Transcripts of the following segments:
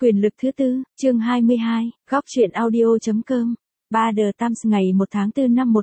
Quyền lực thứ tư, chương 22, góc truyện audio.com, 3 The Times ngày 1 tháng 4 năm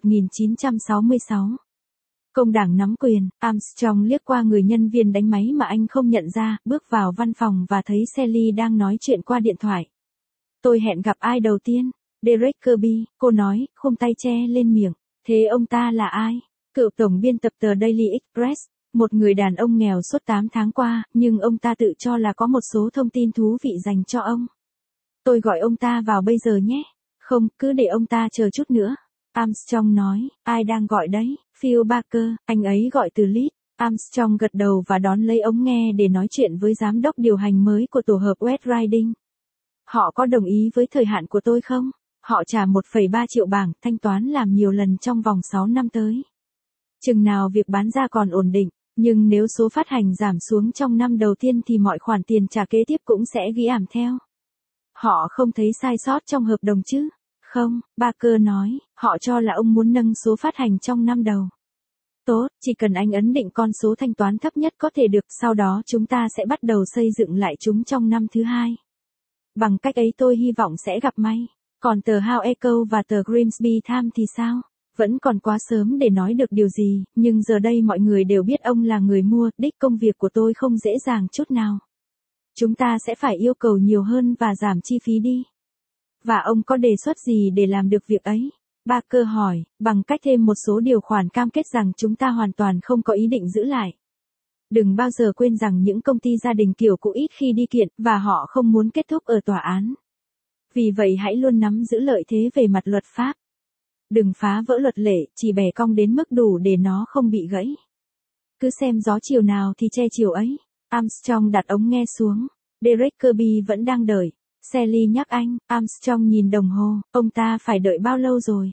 1966. Công đảng nắm quyền, Armstrong liếc qua người nhân viên đánh máy mà anh không nhận ra, bước vào văn phòng và thấy Sally đang nói chuyện qua điện thoại. Tôi hẹn gặp ai đầu tiên? Derek Kirby, cô nói, khum tay che lên miệng. Thế ông ta là ai? Cựu tổng biên tập tờ Daily Express, một người đàn ông nghèo suốt 8 tháng qua, nhưng ông ta tự cho là có một số thông tin thú vị dành cho ông. Tôi gọi ông ta vào bây giờ nhé. Không, cứ để ông ta chờ chút nữa. Armstrong nói, ai đang gọi đấy? Phil Barker, anh ấy gọi từ Leeds. Armstrong gật đầu và đón lấy ống nghe để nói chuyện với giám đốc điều hành mới của tổ hợp West Riding. Họ có đồng ý với thời hạn của tôi không? Họ trả 1,3 triệu bảng, thanh toán làm nhiều lần trong vòng 6 năm tới. Chừng nào việc bán ra còn ổn định, nhưng nếu số phát hành giảm xuống trong năm đầu tiên thì mọi khoản tiền trả kế tiếp cũng sẽ ghi ảm theo. Họ không thấy sai sót trong hợp đồng chứ? Không, Barker nói, họ cho là ông muốn nâng số phát hành trong năm đầu. Tốt, chỉ cần anh ấn định con số thanh toán thấp nhất có thể được, sau đó chúng ta sẽ bắt đầu xây dựng lại chúng trong năm thứ hai. Bằng cách ấy tôi hy vọng sẽ gặp may. Còn tờ How Echo và tờ Grimsby Times thì sao? Vẫn còn quá sớm để nói được điều gì, nhưng giờ đây mọi người đều biết ông là người mua, đích công việc của tôi không dễ dàng chút nào. Chúng ta sẽ phải yêu cầu nhiều hơn và giảm chi phí đi. Và ông có đề xuất gì để làm được việc ấy? Barker hỏi, bằng cách thêm một số điều khoản cam kết rằng chúng ta hoàn toàn không có ý định giữ lại. Đừng bao giờ quên rằng những công ty gia đình kiểu cũ ít khi đi kiện, và họ không muốn kết thúc ở tòa án. Vì vậy hãy luôn nắm giữ lợi thế về mặt luật pháp. Đừng phá vỡ luật lệ, chỉ bẻ cong đến mức đủ để nó không bị gãy. Cứ xem gió chiều nào thì che chiều ấy. Armstrong đặt ống nghe xuống. Derek Kirby vẫn đang đợi. Sally nhắc anh. Armstrong nhìn đồng hồ. Ông ta phải đợi bao lâu rồi?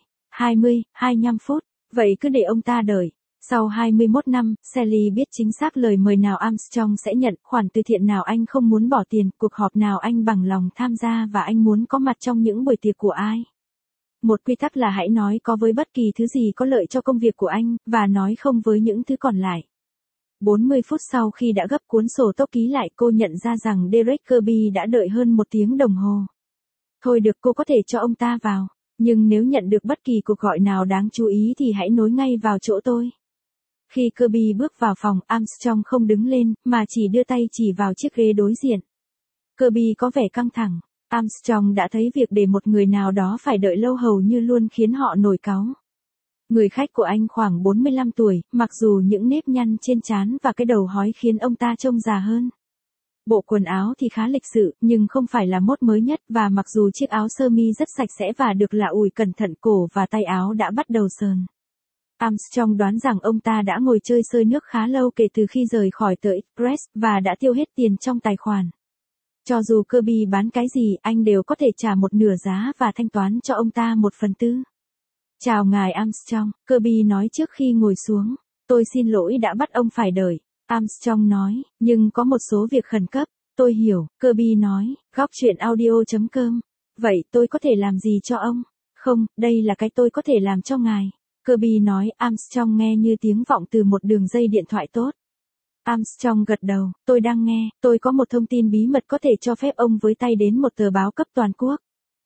25 phút. Vậy cứ để ông ta đợi. Sau 21 năm, Sally biết chính xác lời mời nào Armstrong sẽ nhận, khoản từ thiện nào anh không muốn bỏ tiền, cuộc họp nào anh bằng lòng tham gia và anh muốn có mặt trong những buổi tiệc của ai. Một quy tắc là hãy nói có với bất kỳ thứ gì có lợi cho công việc của anh, và nói không với những thứ còn lại. 40 phút sau khi đã gấp cuốn sổ tốc ký lại, cô nhận ra rằng Derek Kirby đã đợi hơn 1 tiếng đồng hồ. Thôi được, cô có thể cho ông ta vào, nhưng nếu nhận được bất kỳ cuộc gọi nào đáng chú ý thì hãy nối ngay vào chỗ tôi. Khi Kirby bước vào phòng, Armstrong không đứng lên, mà chỉ đưa tay chỉ vào chiếc ghế đối diện. Kirby có vẻ căng thẳng. Armstrong đã thấy việc để một người nào đó phải đợi lâu hầu như luôn khiến họ nổi cáu. Người khách của anh khoảng 45 tuổi, mặc dù những nếp nhăn trên trán và cái đầu hói khiến ông ta trông già hơn. Bộ quần áo thì khá lịch sự, nhưng không phải là mốt mới nhất, và mặc dù chiếc áo sơ mi rất sạch sẽ và được lạ ủi cẩn thận, cổ và tay áo đã bắt đầu sờn. Armstrong đoán rằng ông ta đã ngồi chơi xơi nước khá lâu kể từ khi rời khỏi tờ Express, và đã tiêu hết tiền trong tài khoản. Cho dù Kirby bán cái gì, anh đều có thể trả một nửa giá và thanh toán cho ông ta 1/4. Chào ngài Armstrong, Kirby nói trước khi ngồi xuống. Tôi xin lỗi đã bắt ông phải đợi. Armstrong nói, nhưng có một số việc khẩn cấp. Tôi hiểu, Kirby nói, góc truyện audio.com. Vậy tôi có thể làm gì cho ông? Không, đây là cái tôi có thể làm cho ngài. Kirby nói. Armstrong nghe như tiếng vọng từ một đường dây điện thoại tốt. Armstrong gật đầu, tôi đang nghe, tôi có một thông tin bí mật có thể cho phép ông với tay đến một tờ báo cấp toàn quốc.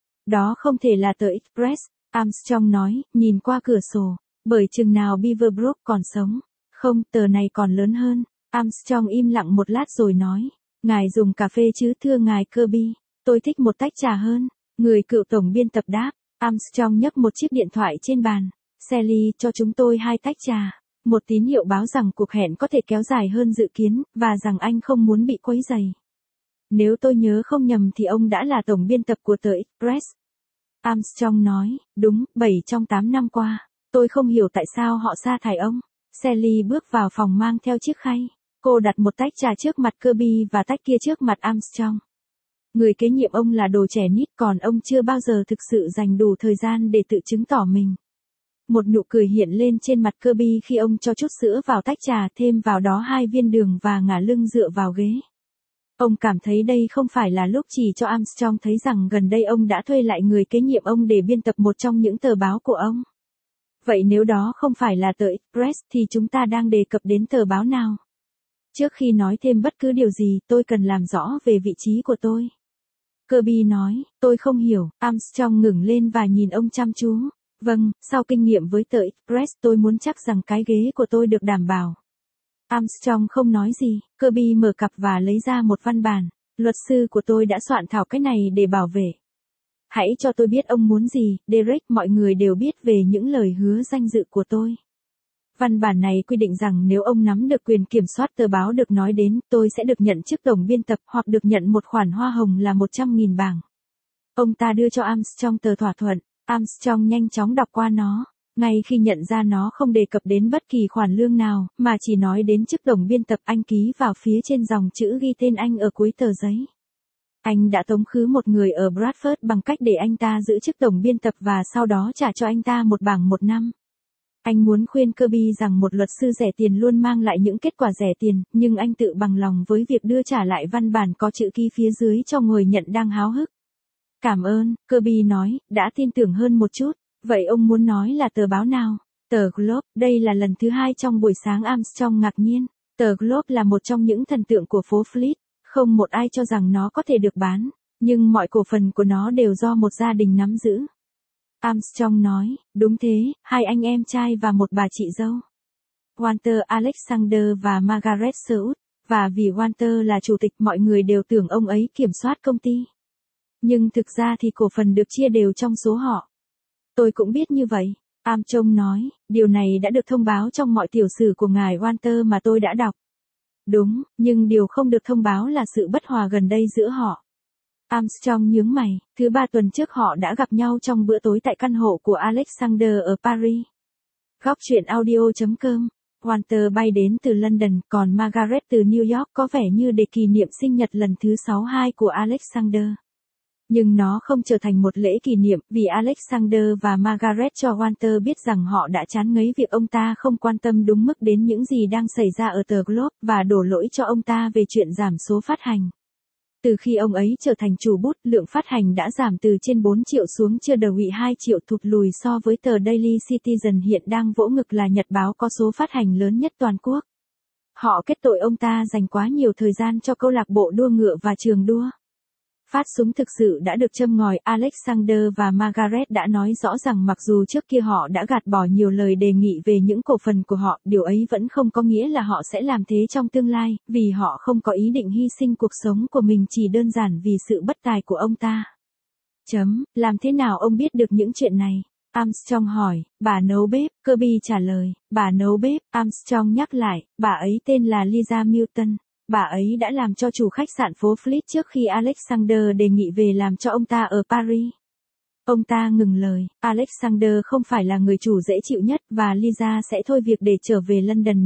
Đó không thể là tờ Express, Armstrong nói, nhìn qua cửa sổ, bởi chừng nào Beaverbrook còn sống. Không, tờ này còn lớn hơn. Armstrong im lặng một lát rồi nói, ngài dùng cà phê chứ thưa ngài Kirby, tôi thích một tách trà hơn. Người cựu tổng biên tập đáp. Armstrong nhấc một chiếc điện thoại trên bàn. Sally, cho chúng tôi 2 tách trà. Một tín hiệu báo rằng cuộc hẹn có thể kéo dài hơn dự kiến, và rằng anh không muốn bị quấy rầy. Nếu tôi nhớ không nhầm thì ông đã là tổng biên tập của tờ Express. Armstrong nói, đúng, 7 trong 8 năm qua. Tôi không hiểu tại sao họ sa thải ông. Sally bước vào phòng mang theo chiếc khay. Cô đặt một tách trà trước mặt Kirby và tách kia trước mặt Armstrong. Người kế nhiệm ông là đồ trẻ nít, còn ông chưa bao giờ thực sự dành đủ thời gian để tự chứng tỏ mình. Một nụ cười hiện lên trên mặt Kirby khi ông cho chút sữa vào tách trà, thêm vào đó 2 viên đường và ngả lưng dựa vào ghế. Ông cảm thấy đây không phải là lúc chỉ cho Armstrong thấy rằng gần đây ông đã thuê lại người kế nhiệm ông để biên tập một trong những tờ báo của ông. Vậy nếu đó không phải là tờ Express thì chúng ta đang đề cập đến tờ báo nào? Trước khi nói thêm bất cứ điều gì, tôi cần làm rõ về vị trí của tôi. Kirby nói, tôi không hiểu. Armstrong ngẩng lên và nhìn ông chăm chú. Vâng, sau kinh nghiệm với tờ Express tôi muốn chắc rằng cái ghế của tôi được đảm bảo. Armstrong không nói gì, Kirby mở cặp và lấy ra một văn bản. Luật sư của tôi đã soạn thảo cái này để bảo vệ. Hãy cho tôi biết ông muốn gì, Derek, mọi người đều biết về những lời hứa danh dự của tôi. Văn bản này quy định rằng nếu ông nắm được quyền kiểm soát tờ báo được nói đến, tôi sẽ được nhận chức tổng biên tập hoặc được nhận một khoản hoa hồng là 100.000 bảng. Ông ta đưa cho Armstrong tờ thỏa thuận. Armstrong nhanh chóng đọc qua nó. Ngay khi nhận ra nó không đề cập đến bất kỳ khoản lương nào, mà chỉ nói đến chức tổng biên tập, anh ký vào phía trên dòng chữ ghi tên anh ở cuối tờ giấy. Anh đã tống khứ một người ở Bradford bằng cách để anh ta giữ chức tổng biên tập và sau đó trả cho anh ta một bảng 1 năm. Anh muốn khuyên Kirby rằng một luật sư rẻ tiền luôn mang lại những kết quả rẻ tiền, nhưng anh tự bằng lòng với việc đưa trả lại văn bản có chữ ký phía dưới cho người nhận đang háo hức. Cảm ơn, Kirby nói, đã tin tưởng hơn một chút. Vậy ông muốn nói là tờ báo nào? Tờ Globe, đây là lần thứ 2 trong buổi sáng. Armstrong ngạc nhiên. Tờ Globe là một trong những thần tượng của phố Fleet, không một ai cho rằng nó có thể được bán, nhưng mọi cổ phần của nó đều do một gia đình nắm giữ. Armstrong nói, đúng thế, 2 anh em trai và một bà chị dâu. Walter Alexander và Margaret Seuss, và vì Walter là chủ tịch mọi người đều tưởng ông ấy kiểm soát công ty. Nhưng thực ra thì cổ phần được chia đều trong số họ. Tôi cũng biết như vậy. Armstrong nói, điều này đã được thông báo trong mọi tiểu sử của ngài Walter mà tôi đã đọc. Đúng, nhưng điều không được thông báo là sự bất hòa gần đây giữa họ. Armstrong nhướng mày, thứ 3 tuần trước họ đã gặp nhau trong bữa tối tại căn hộ của Alexander ở Paris. Góc truyện audio.com. Walter bay đến từ London, còn Margaret từ New York, có vẻ như để kỷ niệm sinh nhật lần thứ 62 của Alexander. Nhưng nó không trở thành một lễ kỷ niệm, vì Alexander và Margaret cho Walter biết rằng họ đã chán ngấy việc ông ta không quan tâm đúng mức đến những gì đang xảy ra ở tờ Globe, và đổ lỗi cho ông ta về chuyện giảm số phát hành. Từ khi ông ấy trở thành chủ bút, lượng phát hành đã giảm từ trên 4 triệu xuống chưa đầy 2 triệu, thụt lùi so với tờ Daily Citizen hiện đang vỗ ngực là nhật báo có số phát hành lớn nhất toàn quốc. Họ kết tội ông ta dành quá nhiều thời gian cho câu lạc bộ đua ngựa và trường đua. Phát súng thực sự đã được châm ngòi. Alexander và Margaret đã nói rõ rằng mặc dù trước kia họ đã gạt bỏ nhiều lời đề nghị về những cổ phần của họ, điều ấy vẫn không có nghĩa là họ sẽ làm thế trong tương lai, vì họ không có ý định hy sinh cuộc sống của mình chỉ đơn giản vì sự bất tài của ông ta. Làm thế nào ông biết được những chuyện này? Armstrong hỏi. Bà nấu bếp, Kirby trả lời. Bà nấu bếp, Armstrong nhắc lại, bà ấy tên là Lisa Milton. Bà ấy đã làm cho chủ khách sạn phố Fleet trước khi Alexander đề nghị về làm cho ông ta ở Paris. Ông ta ngừng lời, Alexander không phải là người chủ dễ chịu nhất và Lisa sẽ thôi việc để trở về London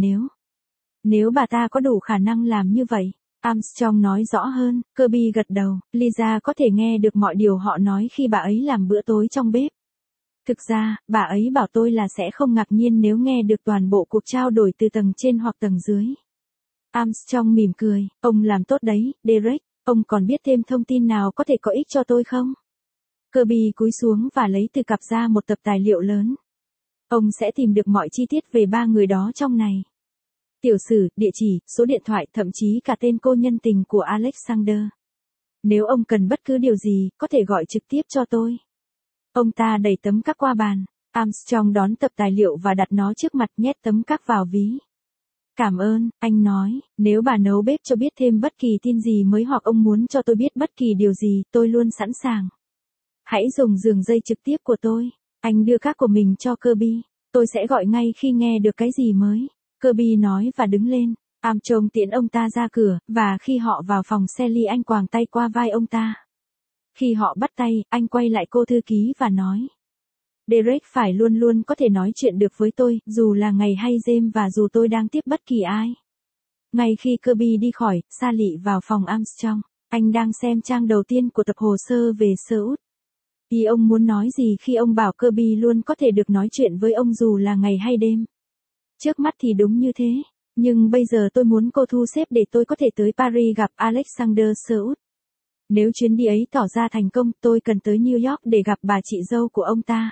nếu bà ta có đủ khả năng làm như vậy. Armstrong nói rõ hơn, Kirby gật đầu, Lisa có thể nghe được mọi điều họ nói khi bà ấy làm bữa tối trong bếp. Thực ra, bà ấy bảo tôi là sẽ không ngạc nhiên nếu nghe được toàn bộ cuộc trao đổi từ tầng trên hoặc tầng dưới. Armstrong mỉm cười, ông làm tốt đấy, Derek, ông còn biết thêm thông tin nào có thể có ích cho tôi không? Kirby cúi xuống và lấy từ cặp ra một tập tài liệu lớn. Ông sẽ tìm được mọi chi tiết về 3 người đó trong này. Tiểu sử, địa chỉ, số điện thoại, thậm chí cả tên cô nhân tình của Alexander. Nếu ông cần bất cứ điều gì, có thể gọi trực tiếp cho tôi. Ông ta đẩy tấm các qua bàn. Armstrong đón tập tài liệu và đặt nó trước mặt, nhét tấm các vào ví. Cảm ơn, anh nói, nếu bà nấu bếp cho biết thêm bất kỳ tin gì mới hoặc ông muốn cho tôi biết bất kỳ điều gì, tôi luôn sẵn sàng. Hãy dùng giường dây trực tiếp của tôi. Anh đưa các của mình cho Kirby. Tôi sẽ gọi ngay khi nghe được cái gì mới. Kirby nói và đứng lên. Armstrong tiễn ông ta ra cửa, và khi họ vào phòng Sally anh quàng tay qua vai ông ta. Khi họ bắt tay, anh quay lại cô thư ký và nói. Derek phải luôn luôn có thể nói chuyện được với tôi, dù là ngày hay đêm và dù tôi đang tiếp bất kỳ ai. Ngay khi Kirby đi khỏi, Sally vào phòng Armstrong. Anh đang xem trang đầu tiên của tập hồ sơ về Seuss. Ý ông muốn nói gì khi ông bảo Kirby luôn có thể được nói chuyện với ông dù là ngày hay đêm? Trước mắt thì đúng như thế, nhưng bây giờ tôi muốn cô thu xếp để tôi có thể tới Paris gặp Alexander Seuss. Nếu chuyến đi ấy tỏ ra thành công, tôi cần tới New York để gặp bà chị dâu của ông ta.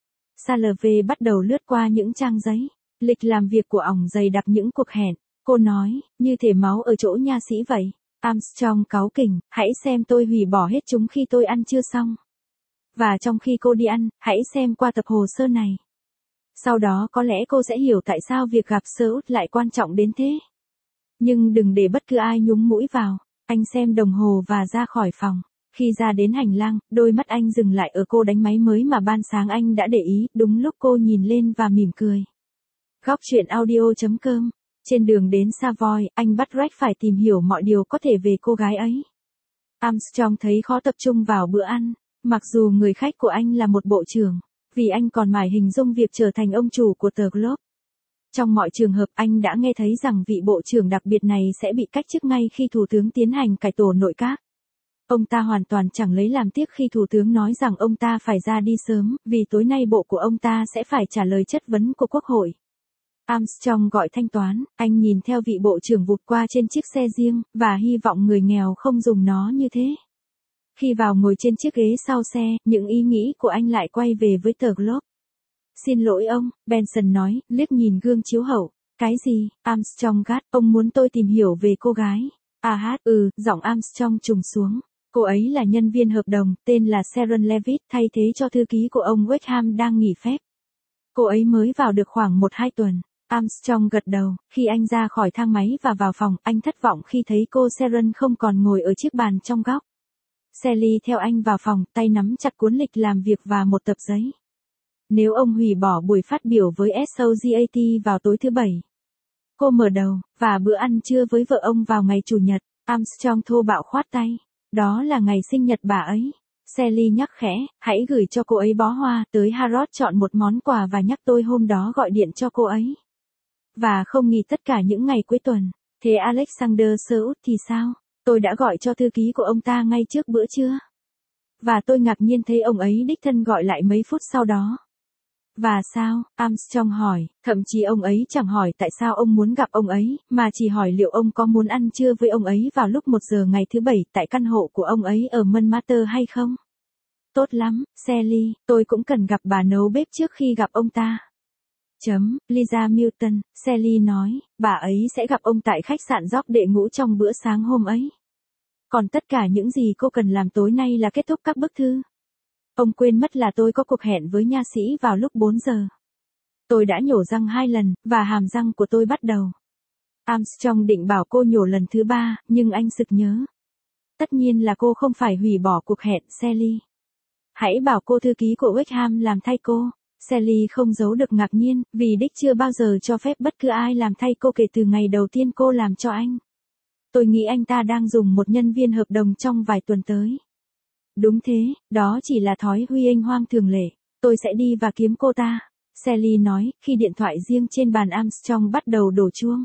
Salve bắt đầu lướt qua những trang giấy. Lịch làm việc của ổng dày đặc những cuộc hẹn. Cô nói, như thể máu ở chỗ nha sĩ vậy. Armstrong cáu kỉnh, hãy xem tôi hủy bỏ hết chúng khi tôi ăn chưa xong. Và trong khi cô đi ăn, hãy xem qua tập hồ sơ này. Sau đó có lẽ cô sẽ hiểu tại sao việc gặp Sir Út lại quan trọng đến thế. Nhưng đừng để bất cứ ai nhúng mũi vào. Anh xem đồng hồ và ra khỏi phòng. Khi ra đến hành lang, đôi mắt anh dừng lại ở cô đánh máy mới mà ban sáng anh đã để ý, đúng lúc cô nhìn lên và mỉm cười. Góc truyện audio.com. Trên đường đến Savoy, anh bắt Rex phải tìm hiểu mọi điều có thể về cô gái ấy. Armstrong thấy khó tập trung vào bữa ăn, mặc dù người khách của anh là một bộ trưởng, vì anh còn mải hình dung việc trở thành ông chủ của tờ Globe. Trong mọi trường hợp anh đã nghe thấy rằng vị bộ trưởng đặc biệt này sẽ bị cách chức ngay khi thủ tướng tiến hành cải tổ nội các. Ông ta hoàn toàn chẳng lấy làm tiếc khi thủ tướng nói rằng ông ta phải ra đi sớm, vì tối nay bộ của ông ta sẽ phải trả lời chất vấn của Quốc hội. Armstrong gọi thanh toán, anh nhìn theo vị bộ trưởng vụt qua trên chiếc xe riêng, và hy vọng người nghèo không dùng nó như thế. Khi vào ngồi trên chiếc ghế sau xe, những ý nghĩ của anh lại quay về với tờ Globe. Xin lỗi ông, Benson nói, liếc nhìn gương chiếu hậu. Cái gì? Armstrong gắt, ông muốn tôi tìm hiểu về cô gái. Giọng Armstrong trùng xuống. Cô ấy là nhân viên hợp đồng, tên là Sharon Levitt, thay thế cho thư ký của ông Wickham đang nghỉ phép. Cô ấy mới vào được khoảng 1-2 tuần. Armstrong gật đầu, khi anh ra khỏi thang máy và vào phòng, anh thất vọng khi thấy cô Sharon không còn ngồi ở chiếc bàn trong góc. Sally theo anh vào phòng, tay nắm chặt cuốn lịch làm việc và một tập giấy. Nếu ông hủy bỏ buổi phát biểu với SOGAT vào tối thứ Bảy. Cô mở đầu, và bữa ăn trưa với vợ ông vào ngày Chủ nhật. Armstrong thô bạo khoát tay. Đó là ngày sinh nhật bà ấy. Sally nhắc khẽ, hãy gửi cho cô ấy bó hoa, tới Harrods chọn một món quà và nhắc tôi hôm đó gọi điện cho cô ấy. Và không nghỉ tất cả những ngày cuối tuần. Thế Alexander Sir Út thì sao? Tôi đã gọi cho thư ký của ông ta ngay trước bữa trưa. Và tôi ngạc nhiên thấy ông ấy đích thân gọi lại mấy phút sau đó. Và sao? Armstrong hỏi, thậm chí ông ấy chẳng hỏi tại sao ông muốn gặp ông ấy, mà chỉ hỏi liệu ông có muốn ăn trưa với ông ấy vào lúc 1 giờ ngày thứ Bảy tại căn hộ của ông ấy ở Montmartre hay không? Tốt lắm, Sally, tôi cũng cần gặp bà nấu bếp trước khi gặp ông ta. Lisa Milton, Sally nói, bà ấy sẽ gặp ông tại khách sạn York đệ ngũ trong bữa sáng hôm ấy. Còn tất cả những gì cô cần làm tối nay là kết thúc các bức thư. Ông quên mất là tôi có cuộc hẹn với nha sĩ vào lúc 4 giờ. Tôi đã nhổ răng 2 lần, và hàm răng của tôi bắt đầu. Armstrong định bảo cô nhổ lần thứ 3, nhưng anh sực nhớ. Tất nhiên là cô không phải hủy bỏ cuộc hẹn, Sally. Hãy bảo cô thư ký của Wickham làm thay cô. Sally không giấu được ngạc nhiên, vì Dick chưa bao giờ cho phép bất cứ ai làm thay cô kể từ ngày đầu tiên cô làm cho anh. Tôi nghĩ anh ta đang dùng một nhân viên hợp đồng trong vài tuần tới. Đúng thế, đó chỉ là thói huy anh hoang thường lệ. Tôi sẽ đi và kiếm cô ta. Sally nói, khi điện thoại riêng trên bàn Armstrong bắt đầu đổ chuông.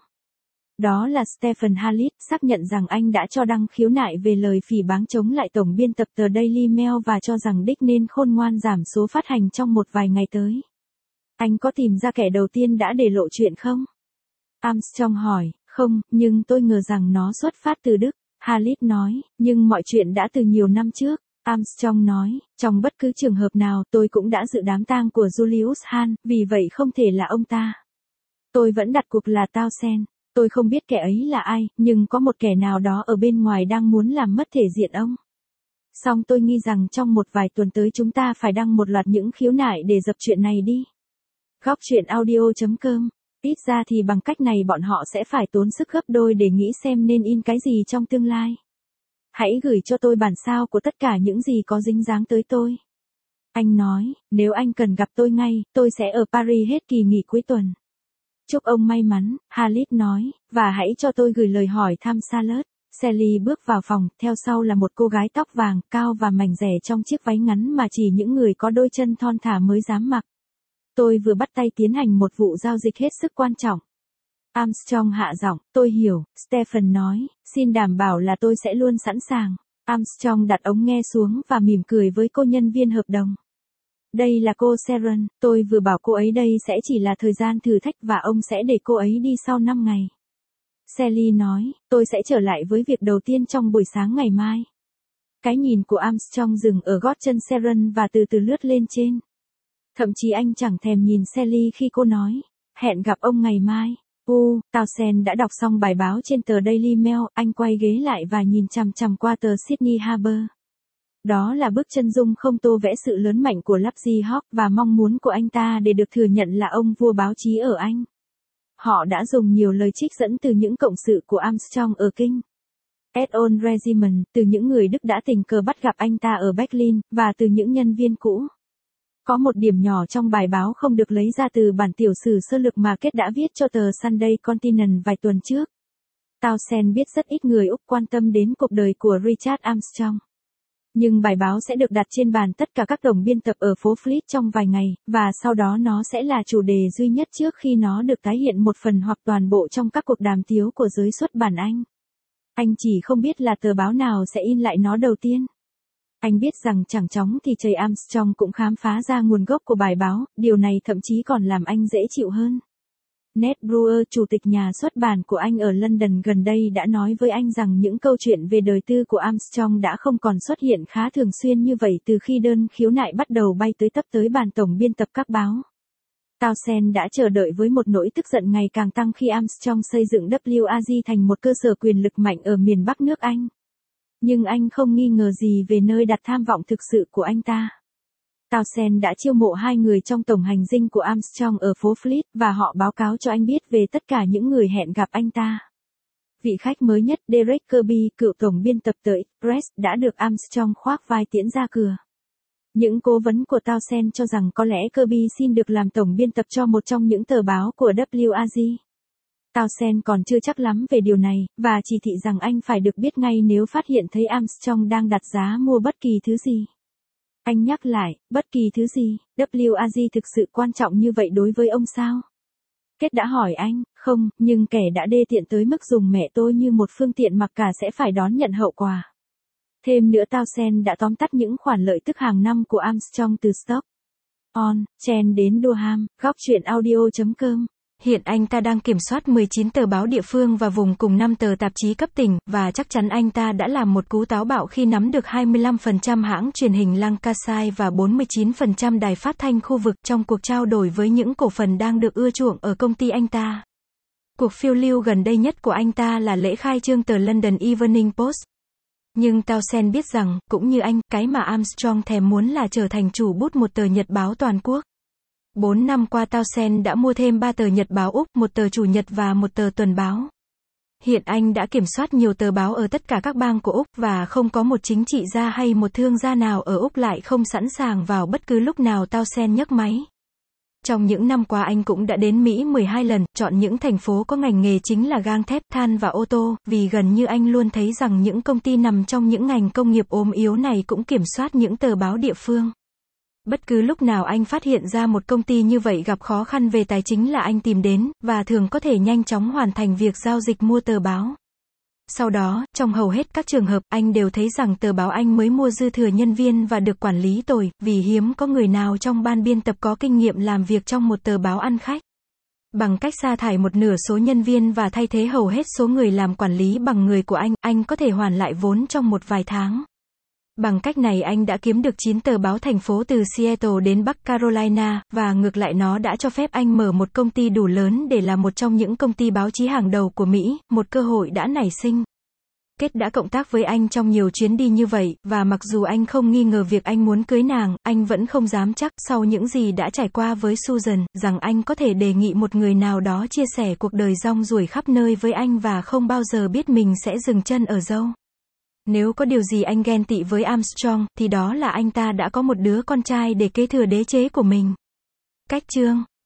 Đó là Stephen Hallit, xác nhận rằng anh đã cho đăng khiếu nại về lời phỉ báng chống lại tổng biên tập tờ Daily Mail và cho rằng Dick nên khôn ngoan giảm số phát hành trong một vài ngày tới. Anh có tìm ra kẻ đầu tiên đã để lộ chuyện không? Armstrong hỏi, không, nhưng tôi ngờ rằng nó xuất phát từ Đức. Hallit nói, nhưng mọi chuyện đã từ nhiều năm trước. Armstrong nói, trong bất cứ trường hợp nào tôi cũng đã dự đám tang của Julius Hahn, vì vậy không thể là ông ta. Tôi vẫn đặt cuộc là Townsend. Tôi không biết kẻ ấy là ai, nhưng có một kẻ nào đó ở bên ngoài đang muốn làm mất thể diện ông. Song tôi nghi rằng trong một vài tuần tới chúng ta phải đăng một loạt những khiếu nại để dập chuyện này đi. Góc truyện audio.com. Ít ra thì bằng cách này bọn họ sẽ phải tốn sức gấp đôi để nghĩ xem nên in cái gì trong tương lai. Hãy gửi cho tôi bản sao của tất cả những gì có dính dáng tới tôi. Anh nói, nếu anh cần gặp tôi ngay, tôi sẽ ở Paris hết kỳ nghỉ cuối tuần. Chúc ông may mắn, Hallit nói, và hãy cho tôi gửi lời hỏi thăm Charlotte. Sally bước vào phòng, theo sau là một cô gái tóc vàng, cao và mảnh rẻ trong chiếc váy ngắn mà chỉ những người có đôi chân thon thả mới dám mặc. Tôi vừa bắt tay tiến hành một vụ giao dịch hết sức quan trọng. Armstrong hạ giọng, tôi hiểu, Stephen nói, xin đảm bảo là tôi sẽ luôn sẵn sàng. Armstrong đặt ống nghe xuống và mỉm cười với cô nhân viên hợp đồng. Đây là cô Sharon, tôi vừa bảo cô ấy đây sẽ chỉ là thời gian thử thách và ông sẽ để cô ấy đi sau 5 ngày. Sally nói, tôi sẽ trở lại với việc đầu tiên trong buổi sáng ngày mai. Cái nhìn của Armstrong dừng ở gót chân Sharon và từ từ lướt lên trên. Thậm chí anh chẳng thèm nhìn Sally khi cô nói, hẹn gặp ông ngày mai. Townsend đã đọc xong bài báo trên tờ Daily Mail, anh quay ghế lại và nhìn chằm chằm qua tờ Sydney Harbour. Đó là bức chân dung không tô vẽ sự lớn mạnh của Lapsy Hawk và mong muốn của anh ta để được thừa nhận là ông vua báo chí ở Anh. Họ đã dùng nhiều lời trích dẫn từ những cộng sự của Armstrong ở King Edon Regiment, từ những người Đức đã tình cờ bắt gặp anh ta ở Berlin, và từ những nhân viên cũ. Có một điểm nhỏ trong bài báo không được lấy ra từ bản tiểu sử sơ lược mà Kết đã viết cho tờ Sunday Continent vài tuần trước. Townsend biết rất ít người Úc quan tâm đến cuộc đời của Richard Armstrong. Nhưng bài báo sẽ được đặt trên bàn tất cả các tổng biên tập ở phố Fleet trong vài ngày, và sau đó nó sẽ là chủ đề duy nhất trước khi nó được tái hiện một phần hoặc toàn bộ trong các cuộc đàm tiếu của giới xuất bản Anh. Anh chỉ không biết là tờ báo nào sẽ in lại nó đầu tiên. Anh biết rằng chẳng chóng thì Jay Armstrong cũng khám phá ra nguồn gốc của bài báo, điều này thậm chí còn làm anh dễ chịu hơn. Ned Brewer, chủ tịch nhà xuất bản của anh ở London gần đây đã nói với anh rằng những câu chuyện về đời tư của Armstrong đã không còn xuất hiện khá thường xuyên như vậy từ khi đơn khiếu nại bắt đầu bay tới tấp tới bàn tổng biên tập các báo. Townsend đã chờ đợi với một nỗi tức giận ngày càng tăng khi Armstrong xây dựng WAG thành một cơ sở quyền lực mạnh ở miền Bắc nước Anh. Nhưng anh không nghi ngờ gì về nơi đặt tham vọng thực sự của anh ta. Townsend đã chiêu mộ 2 người trong tổng hành dinh của Armstrong ở phố Fleet, và họ báo cáo cho anh biết về tất cả những người hẹn gặp anh ta. Vị khách mới nhất, Derek Kirby, cựu tổng biên tập tờ Express, đã được Armstrong khoác vai tiễn ra cửa. Những cố vấn của Townsend cho rằng có lẽ Kirby xin được làm tổng biên tập cho một trong những tờ báo của WAG. Townsend còn chưa chắc lắm về điều này, và chỉ thị rằng anh phải được biết ngay nếu phát hiện thấy Armstrong đang đặt giá mua bất kỳ thứ gì. Anh nhắc lại, bất kỳ thứ gì, WAG thực sự quan trọng như vậy đối với ông sao? Kết đã hỏi anh, không, nhưng kẻ đã đê tiện tới mức dùng mẹ tôi như một phương tiện mặc cả sẽ phải đón nhận hậu quả. Thêm nữa, Townsend đã tóm tắt những khoản lợi tức hàng năm của Armstrong từ Stoke-on-Trent đến Durham. Góc truyện audio.com. Hiện anh ta đang kiểm soát 19 tờ báo địa phương và vùng cùng 5 tờ tạp chí cấp tỉnh, và chắc chắn anh ta đã làm một cú táo bạo khi nắm được 25% hãng truyền hình Lancashire và 49% đài phát thanh khu vực trong cuộc trao đổi với những cổ phần đang được ưa chuộng ở công ty anh ta. Cuộc phiêu lưu gần đây nhất của anh ta là lễ khai trương tờ London Evening Post. Nhưng Townsend biết rằng, cũng như anh, cái mà Armstrong thèm muốn là trở thành chủ bút một tờ nhật báo toàn quốc. 4 năm qua Townsend đã mua thêm 3 tờ nhật báo Úc, một tờ chủ nhật và một tờ tuần báo. Hiện anh đã kiểm soát nhiều tờ báo ở tất cả các bang của Úc, và không có một chính trị gia hay một thương gia nào ở Úc lại không sẵn sàng vào bất cứ lúc nào Townsend nhấc máy. Trong những năm qua anh cũng đã đến Mỹ 12 lần, chọn những thành phố có ngành nghề chính là gang thép, than và ô tô, vì gần như anh luôn thấy rằng những công ty nằm trong những ngành công nghiệp ốm yếu này cũng kiểm soát những tờ báo địa phương. Bất cứ lúc nào anh phát hiện ra một công ty như vậy gặp khó khăn về tài chính là anh tìm đến, và thường có thể nhanh chóng hoàn thành việc giao dịch mua tờ báo. Sau đó, trong hầu hết các trường hợp, anh đều thấy rằng tờ báo anh mới mua dư thừa nhân viên và được quản lý tồi, vì hiếm có người nào trong ban biên tập có kinh nghiệm làm việc trong một tờ báo ăn khách. Bằng cách sa thải một nửa số nhân viên và thay thế hầu hết số người làm quản lý bằng người của anh có thể hoàn lại vốn trong một vài tháng. Bằng cách này anh đã kiếm được 9 tờ báo thành phố từ Seattle đến Bắc Carolina, và ngược lại nó đã cho phép anh mở một công ty đủ lớn để là một trong những công ty báo chí hàng đầu của Mỹ, một cơ hội đã nảy sinh. Kết đã cộng tác với anh trong nhiều chuyến đi như vậy, và mặc dù anh không nghi ngờ việc anh muốn cưới nàng, anh vẫn không dám chắc, sau những gì đã trải qua với Susan, rằng anh có thể đề nghị một người nào đó chia sẻ cuộc đời rong ruổi khắp nơi với anh và không bao giờ biết mình sẽ dừng chân ở đâu. Nếu có điều gì anh ghen tị với Armstrong, thì đó là anh ta đã có một đứa con trai để kế thừa đế chế của mình. Cách chương